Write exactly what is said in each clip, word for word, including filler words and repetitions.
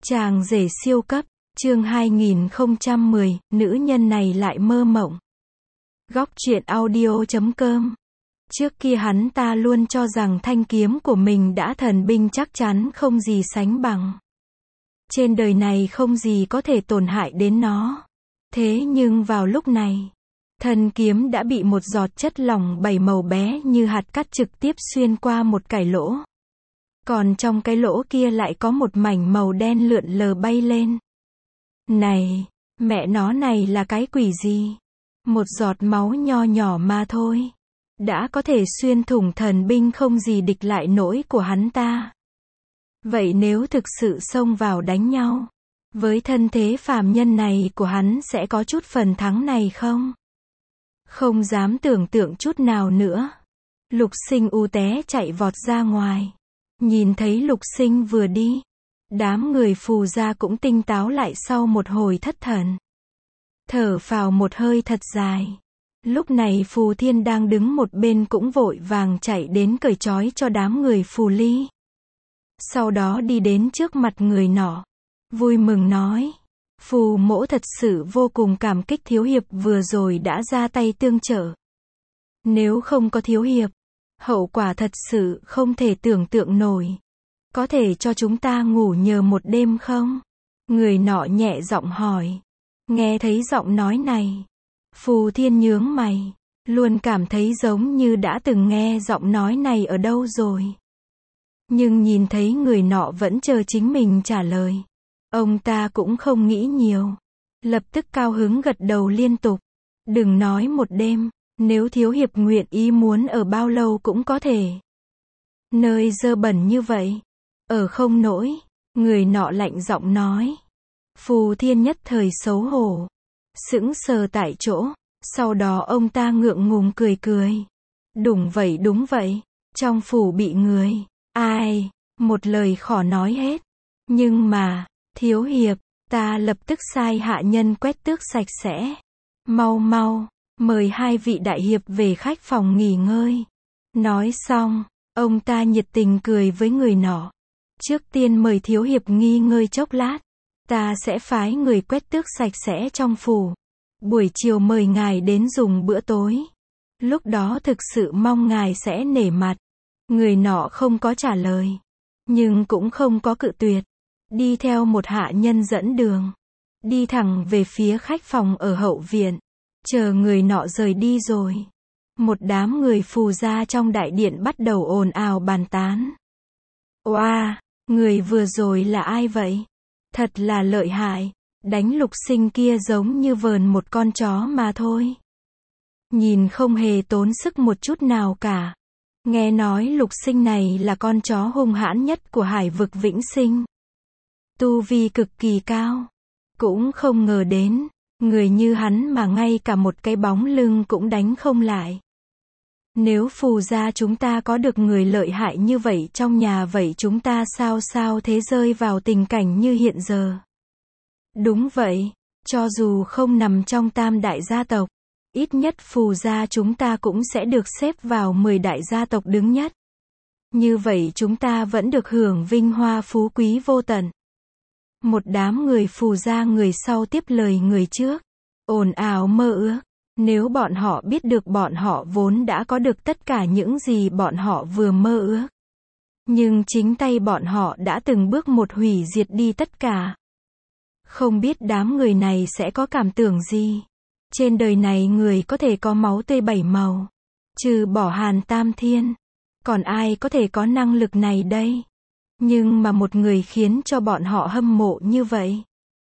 Chàng rể siêu cấp, chương hai nghìn không trăm mười, nữ nhân này lại mơ mộng. Góc truyện audio chấm com. Trước kia hắn ta luôn cho rằng thanh kiếm của mình đã thần binh chắc chắn không gì sánh bằng. Trên đời này không gì có thể tổn hại đến nó. Thế nhưng vào lúc này, thân kiếm đã bị một giọt chất lỏng bảy màu bé như hạt cát trực tiếp xuyên qua một cái lỗ. Còn trong cái lỗ kia lại có một mảnh màu đen lượn lờ bay lên. Này, mẹ nó này là cái quỷ gì? Một giọt máu nho nhỏ mà thôi, đã có thể xuyên thủng thần binh không gì địch lại nổi của hắn ta. Vậy nếu thực sự xông vào đánh nhau, với thân thế phàm nhân này của hắn sẽ có chút phần thắng này không? Không dám tưởng tượng chút nào nữa. Lục Sinh u té chạy vọt ra ngoài. Nhìn thấy Lục Sinh vừa đi, đám người Phù gia cũng tinh táo lại sau một hồi thất thần. Thở phào một hơi thật dài. Lúc này Phù Thiên đang đứng một bên cũng vội vàng chạy đến cởi trói cho đám người Phù Ly. Sau đó đi đến trước mặt người nọ, vui mừng nói: Phù mỗ thật sự vô cùng cảm kích thiếu hiệp vừa rồi đã ra tay tương trợ. Nếu không có thiếu hiệp, hậu quả thật sự không thể tưởng tượng nổi. Có thể cho chúng ta ngủ nhờ một đêm không? Người nọ nhẹ giọng hỏi. Nghe thấy giọng nói này, Phù Thiên nhướng mày, luôn cảm thấy giống như đã từng nghe giọng nói này ở đâu rồi. Nhưng nhìn thấy người nọ vẫn chờ chính mình trả lời, ông ta cũng không nghĩ nhiều, lập tức cao hứng gật đầu liên tục. Đừng nói một đêm, nếu thiếu hiệp nguyện ý muốn ở bao lâu cũng có thể. Nơi dơ bẩn như vậy, ở không nổi, người nọ lạnh giọng nói. Phù Thiên nhất thời xấu hổ, sững sờ tại chỗ, sau đó ông ta ngượng ngùng cười cười. Đúng vậy đúng vậy, trong phủ bị người, ai, một lời khó nói hết. Nhưng mà, thiếu hiệp, ta lập tức sai hạ nhân quét tước sạch sẽ. Mau mau, mời hai vị đại hiệp về khách phòng nghỉ ngơi. Nói xong, ông ta nhiệt tình cười với người nọ. Trước tiên mời thiếu hiệp nghỉ ngơi chốc lát, ta sẽ phái người quét tước sạch sẽ trong phủ. Buổi chiều mời ngài đến dùng bữa tối. Lúc đó thực sự mong ngài sẽ nể mặt. Người nọ không có trả lời, nhưng cũng không có cự tuyệt. Đi theo một hạ nhân dẫn đường, đi thẳng về phía khách phòng ở hậu viện. Chờ người nọ rời đi rồi, một đám người Phù gia trong đại điện bắt đầu ồn ào bàn tán. Oa, người vừa rồi là ai vậy? Thật là lợi hại, đánh Lục Sinh kia giống như vờn một con chó mà thôi. Nhìn không hề tốn sức một chút nào cả. Nghe nói Lục Sinh này là con chó hung hãn nhất của hải vực Vĩnh Sinh. Tu vi cực kỳ cao. Cũng không ngờ đến, người như hắn mà ngay cả một cái bóng lưng cũng đánh không lại. Nếu Phù gia chúng ta có được người lợi hại như vậy trong nhà vậy chúng ta sao sao thế rơi vào tình cảnh như hiện giờ. Đúng vậy, cho dù không nằm trong tam đại gia tộc, ít nhất Phù gia chúng ta cũng sẽ được xếp vào mười đại gia tộc đứng nhất. Như vậy chúng ta vẫn được hưởng vinh hoa phú quý vô tận. Một đám người Phù gia người sau tiếp lời người trước, ồn ào mơ ước. Nếu bọn họ biết được bọn họ vốn đã có được tất cả những gì bọn họ vừa mơ ước. Nhưng chính tay bọn họ đã từng bước một hủy diệt đi tất cả. Không biết đám người này sẽ có cảm tưởng gì. Trên đời này người có thể có máu tươi bảy màu, trừ bỏ Hàn Tam Thiên, còn ai có thể có năng lực này đây? Nhưng mà một người khiến cho bọn họ hâm mộ như vậy,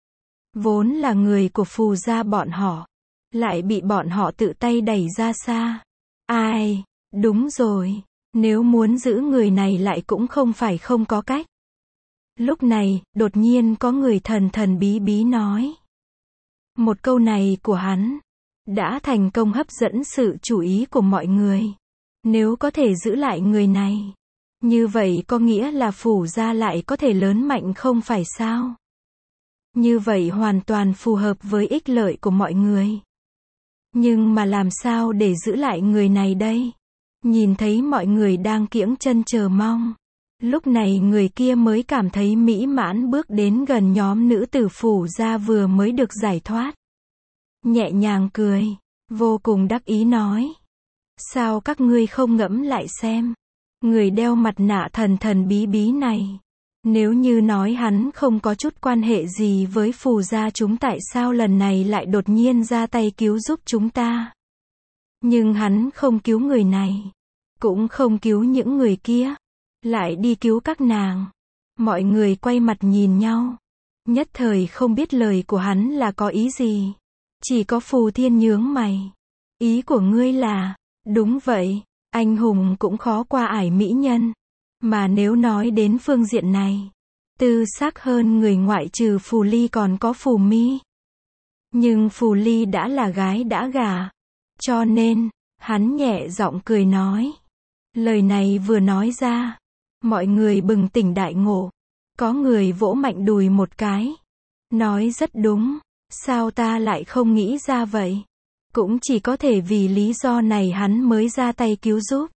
vốn là người của Phù gia bọn họ, lại bị bọn họ tự tay đẩy ra xa. Ai, đúng rồi, nếu muốn giữ người này lại cũng không phải không có cách. Lúc này, đột nhiên có người thần thần bí bí nói. Một câu này của hắn đã thành công hấp dẫn sự chú ý của mọi người. Nếu có thể giữ lại người này, như vậy có nghĩa là Phù gia lại có thể lớn mạnh không phải sao? Như vậy hoàn toàn phù hợp với ích lợi của mọi người. Nhưng mà làm sao để giữ lại người này đây? Nhìn thấy mọi người đang kiễng chân chờ mong, Lúc này người kia mới cảm thấy mỹ mãn bước đến gần nhóm nữ tử Phù gia vừa mới được giải thoát. Nhẹ nhàng cười, vô cùng đắc ý nói. Sao các ngươi không ngẫm lại xem? Người đeo mặt nạ thần thần bí bí này. Nếu như nói hắn không có chút quan hệ gì với Phù gia chúng tại sao lần này lại đột nhiên ra tay cứu giúp chúng ta? Nhưng hắn không cứu người này. Cũng không cứu những người kia. Lại đi cứu các nàng. Mọi người quay mặt nhìn nhau. Nhất thời không biết lời của hắn là có ý gì. Chỉ có Phù Thiên nhướng mày. Ý của ngươi là, đúng vậy, anh hùng cũng khó qua ải mỹ nhân. Mà nếu nói đến phương diện này, tư sắc hơn người ngoại trừ Phù Ly còn có Phù Mi. Nhưng Phù Ly đã là gái đã gả. Cho nên, hắn nhẹ giọng cười nói. Lời này vừa nói ra, mọi người bừng tỉnh đại ngộ. Có người vỗ mạnh đùi một cái. Nói rất đúng, sao ta lại không nghĩ ra vậy? Cũng chỉ có thể vì lý do này hắn mới ra tay cứu giúp.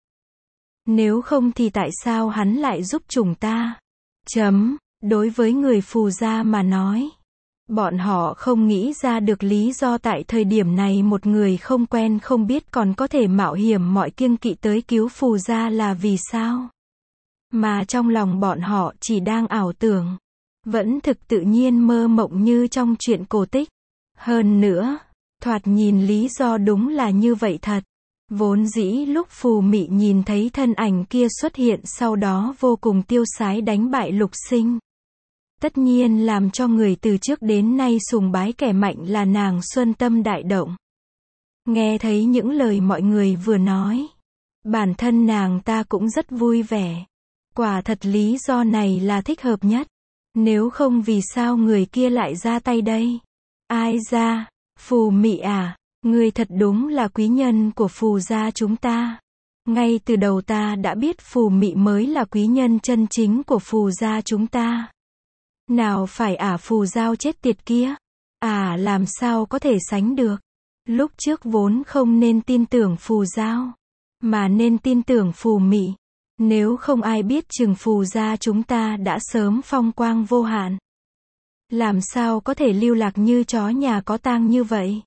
Nếu không thì tại sao hắn lại giúp chúng ta? Chấm, đối với người Phù gia mà nói. Bọn họ không nghĩ ra được lý do tại thời điểm này một người không quen không biết còn có thể mạo hiểm mọi kiêng kỵ tới cứu Phù gia là vì sao. Mà trong lòng bọn họ chỉ đang ảo tưởng. Vẫn thực tự nhiên mơ mộng như trong truyện cổ tích. Hơn nữa, thoạt nhìn lý do đúng là như vậy thật. Vốn dĩ lúc Phù Mị nhìn thấy thân ảnh kia xuất hiện sau đó vô cùng tiêu sái đánh bại Lục Sinh. Tất nhiên làm cho người từ trước đến nay sùng bái kẻ mạnh là nàng xuân tâm đại động. Nghe thấy những lời mọi người vừa nói. Bản thân nàng ta cũng rất vui vẻ. Quả thật lý do này là thích hợp nhất. Nếu không vì sao người kia lại ra tay đây? Ai ra? Phù Mị à? Ngươi thật đúng là quý nhân của Phù gia chúng ta. Ngay từ đầu ta đã biết Phù Mị mới là quý nhân chân chính của Phù gia chúng ta. Nào phải ả Phù Giao chết tiệt kia. À làm sao có thể sánh được. Lúc trước vốn không nên tin tưởng Phù Giao. Mà nên tin tưởng Phù Mị. Nếu không ai biết chừng Phù gia chúng ta đã sớm phong quang vô hạn. Làm sao có thể lưu lạc như chó nhà có tang như vậy.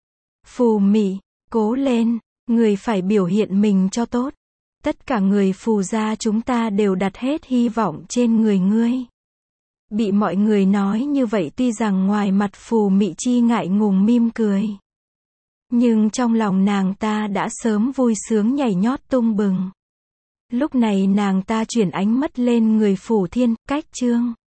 Phù Mị, cố lên, người phải biểu hiện mình cho tốt. Tất cả người Phù gia chúng ta đều đặt hết hy vọng trên người ngươi. Bị mọi người nói như vậy tuy rằng ngoài mặt Phù Mị chi ngại ngùng mỉm cười. Nhưng trong lòng nàng ta đã sớm vui sướng nhảy nhót tung bừng. Lúc này nàng ta chuyển ánh mắt lên người Phù Thiên, cách Trương.